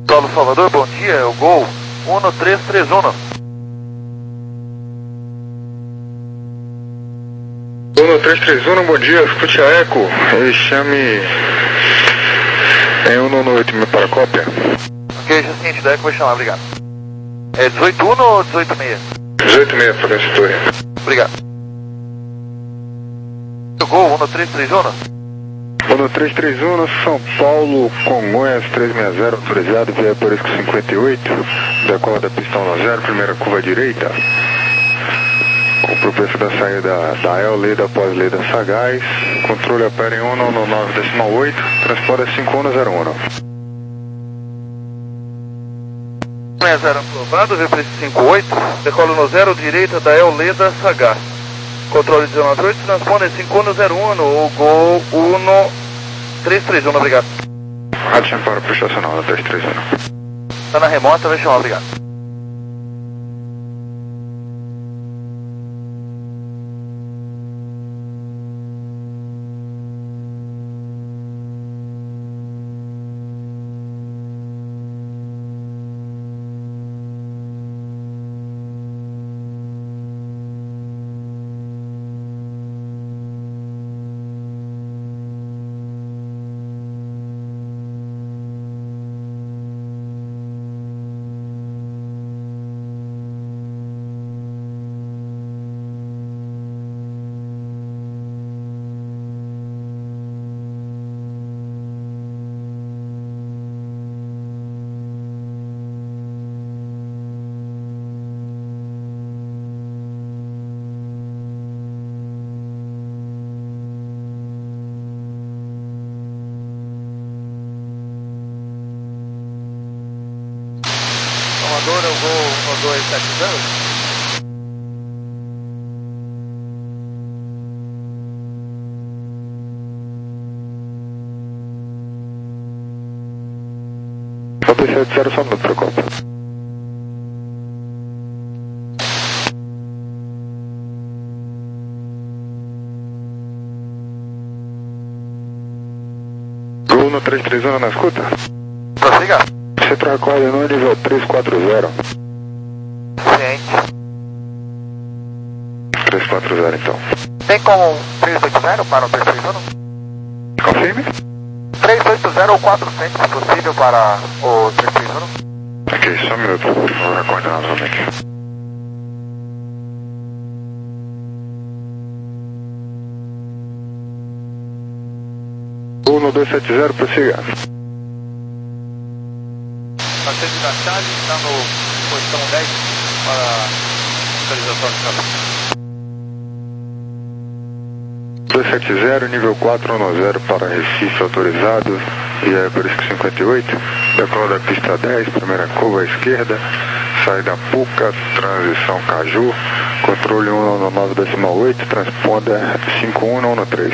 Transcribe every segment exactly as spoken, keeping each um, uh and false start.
Paulo Salvador, bom dia, é o Gol um três três um. um três três um, bom dia, escute a Eco, e chame em um nove oito mil para cópia. Ok, já seguinte, da Eco vou chamar, obrigado. É dezoito um ou dezoito seis? dezoito seis para essa torre. Obrigado. O Gol um três três um. um três três um, São Paulo, Congonhas três seis zero, autorizado, via Perisco cinquenta e oito, decola da pista um zero, primeira curva direita. Compro o preço da saída da El, Leda após Leda Sagaz, controle opera em um nove nove oito, transporte é cinco um zero um. seis zero aprovado, via Perisco cinquenta e oito, decola no zero, direita da El, Leda Sagaz. Controle dezenove oito, transponder cinco um zero um, o Gol um três três um, obrigado. Rádio Champara para o estacional, um três três um. Está na remota, vai chamar, obrigado. Salvador, eu vou um dois sete zero. um dois sete zero, só um minuto, Procopio. Gol no três três um na escuta? Posso ligar? Centro recorre no nível três quatro zero. Ciente. três quatro zero então. Tem como três oito zero para o três três um? Confirme? três oito zero ou quatrocentos, se possível, para o três três um? Ok, só um minuto. Vou recordar novamente. um dois sete zero, prossiga. Paciente da chave está no posição dez para localização de câmera. dois sete zero, nível quatro um zero para Recife autorizado, via Perisco cinquenta e oito, decola da pista dez, primeira curva à esquerda, saída Puca, transição Caju, controle um nove oito, transponder cinco um um três.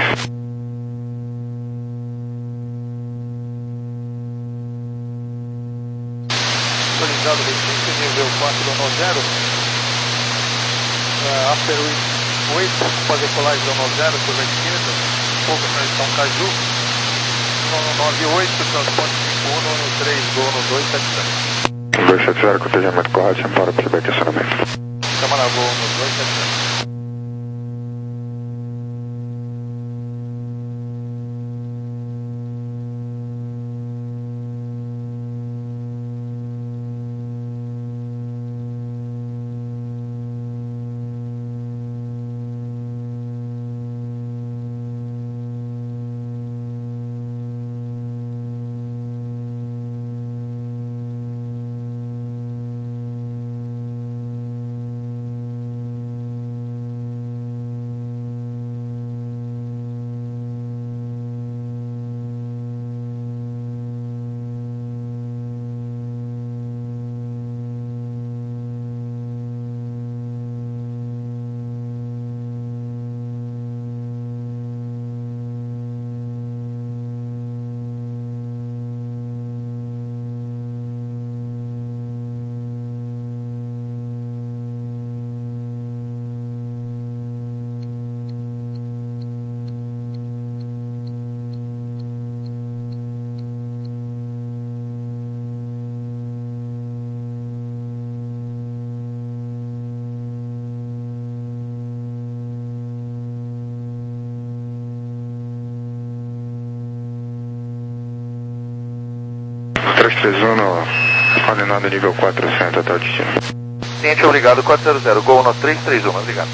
Autorizado Recife, nível quatro um zero, uh, After oito, para decolagem do um zero, curva à esquerda, pouca transição Caju, um nove oito, transporte cinco um um três, Gol no dois sete zero. dois sete zero, cotejamento correto, para para estacionamento. Câmara Gol no dois sete zero. três três um, coordenada nível quatrocentos até o destino. Ciente, obrigado, quatro zero zero, Gol no três três um, obrigado.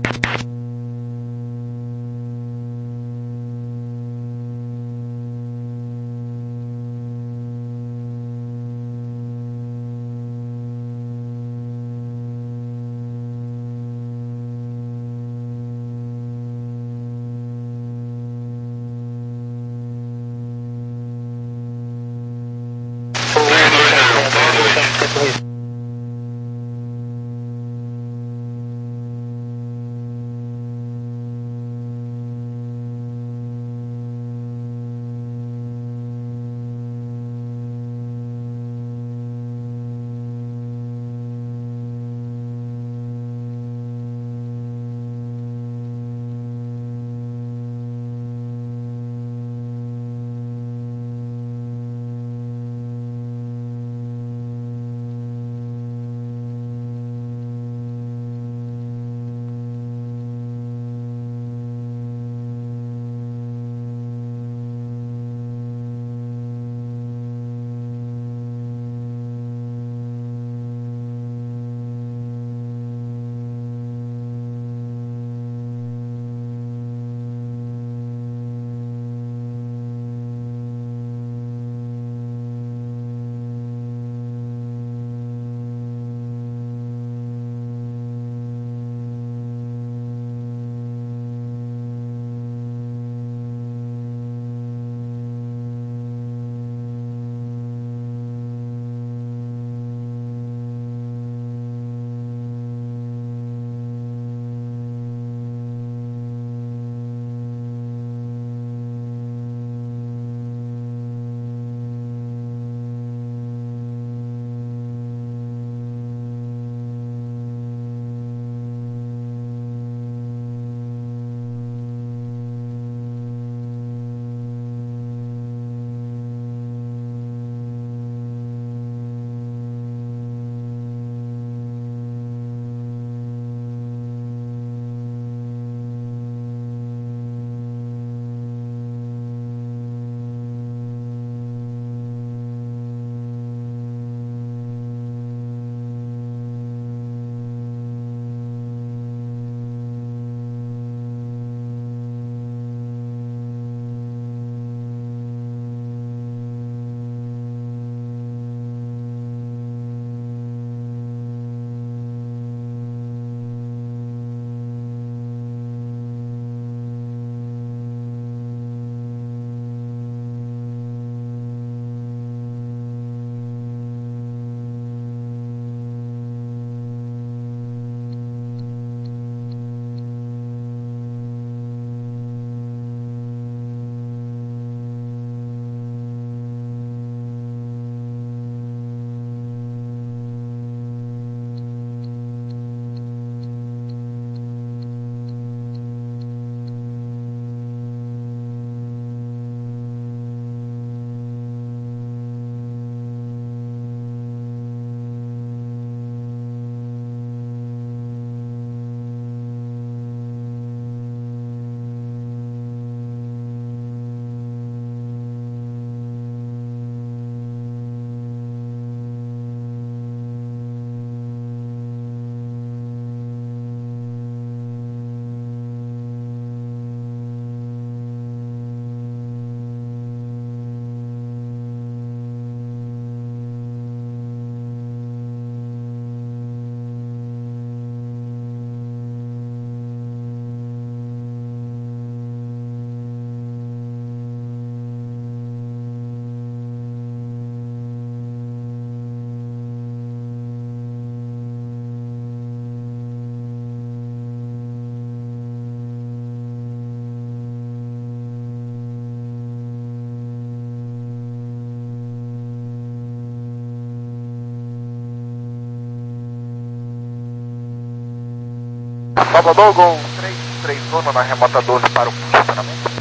Salvador, Gol três três um na remota doze para o funcionamento.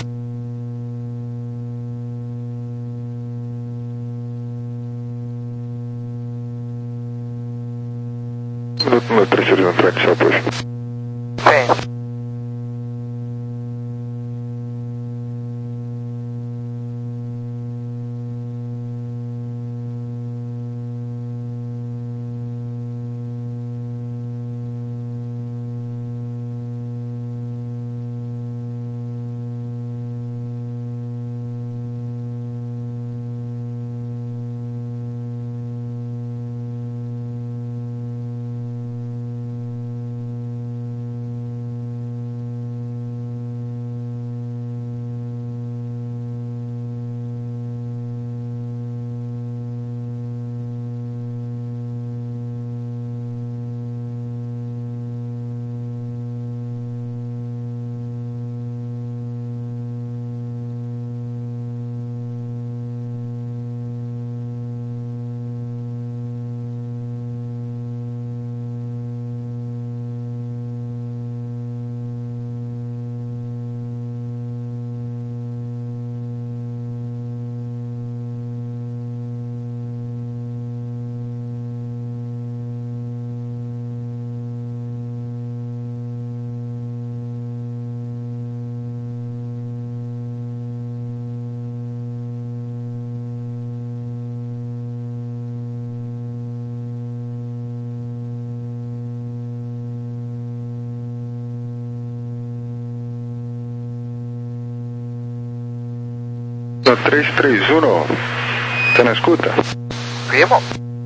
Minuto número três três um, frente, seu apoio. Sim. No três três um, tá na escuta? Primo?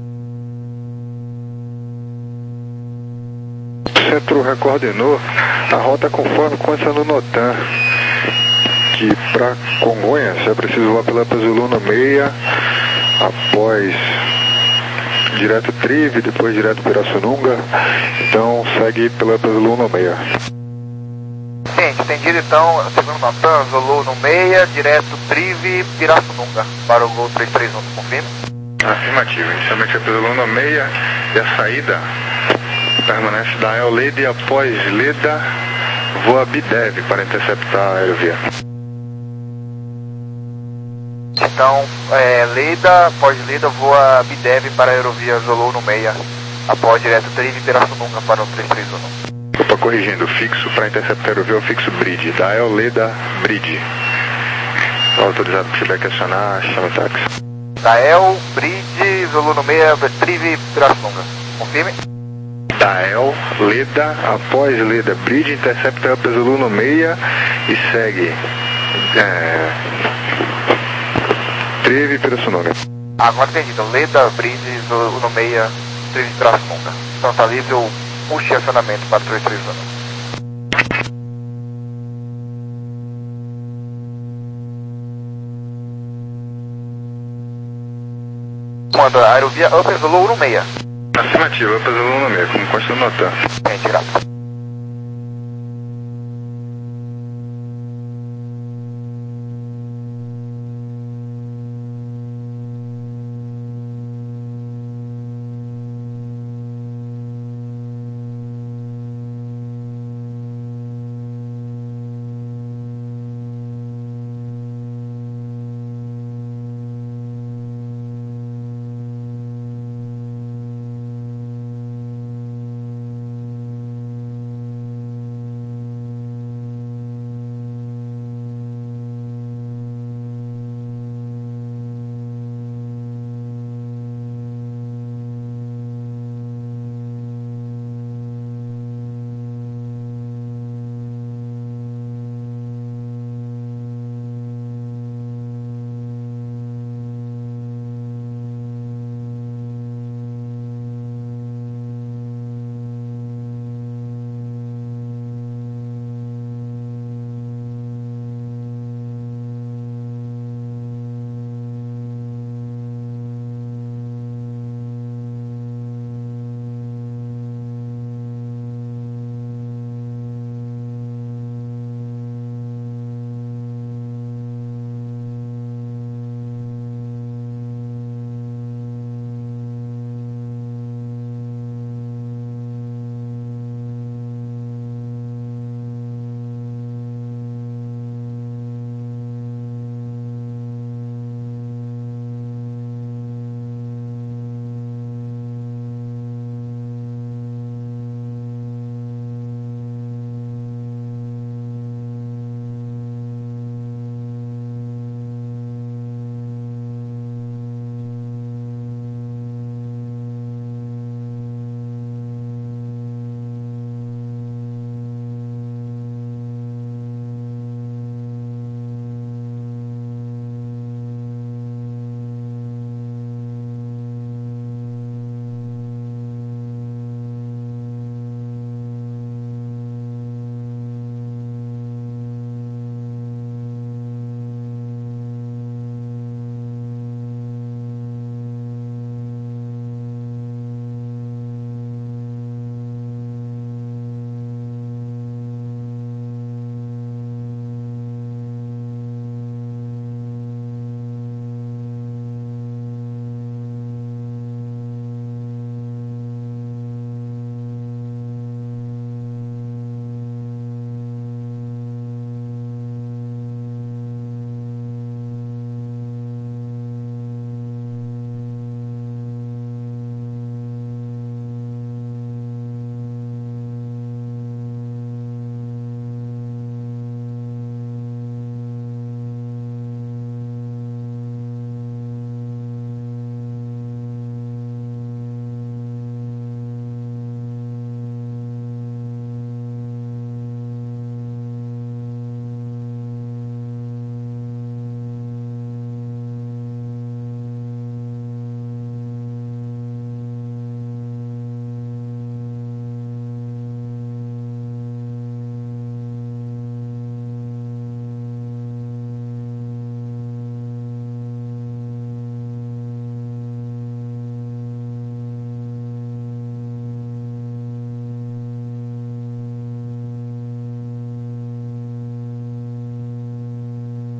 O centro recoordenou a rota conforme consta no NOTAM, que para Congonhas é preciso voar pela Zulu no meia, após direto Trive, depois direto Pirassununga, então segue pela Zulu no meia. Sim, entendido então, segundo NOTAM, Zulu no meia, direto Trive, Pirassununga, para o Gol três três um, confirma? Afirmativo, inicialmente é pela Zulu no meia e a saída permanece da El Leda e após Leda voa Bidev para interceptar a aerovia. Então, é, Leda, após Leda voa Bidev para a aerovia Zulu no meia, após direto Trive, Pirassununga para o três três um. Opa, corrigindo, fixo para interceptar a aerovia é o fixo Bridge, da El Leda Bridge. Autorizado para feedback acionar, chama o táxi. Dael, Bridge, Zulu no meia, Trive, Pirassununga. Confirme? Dael, Leda, após Leda Bridge, intercepta a Zulu no meia e segue é, Trive, Pirassununga. Agora entendido, Leda, Bridge, Zulu no meia, Trive, Pirassununga. Então tá livre o push e acionamento para o três três um. Manda aerovia Upper Zulu no meia. Afirmativo, Upper Zulu no meia, como consta no NOTAM. Retirado.